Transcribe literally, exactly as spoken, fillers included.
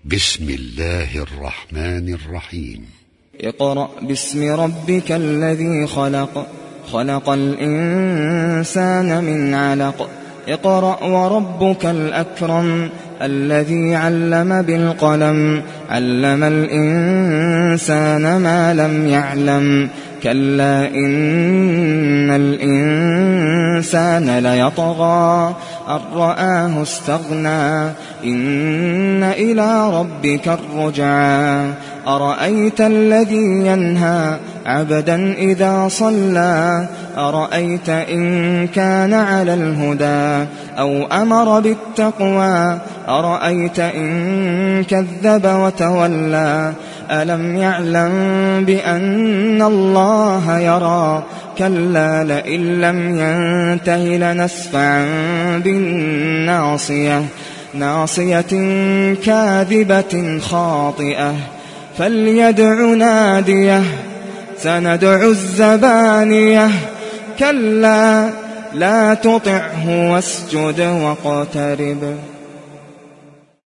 بسم الله الرحمن الرحيم. اقرأ باسم ربك الذي خلق خلق الإنسان من علق اقرأ وربك الأكرم الذي علم بالقلم علم الإنسان ما لم يعلم كلا إن الإنسان ليطغى أن رآه استغنى إن إلى ربك الرجعى أرأيت الذي ينهى عبدا إذا صلى أرأيت إن كان على الهدى أو أمر بالتقوى أرأيت إن كذب وتولى ألم يعلم بأن الله يرى كلا لئن لم ينته لنسفعا بالناصية ناصية كاذبة خاطئة فليدع ناديه سندع الزبانية كلا لا تطعه واسجد واقترب.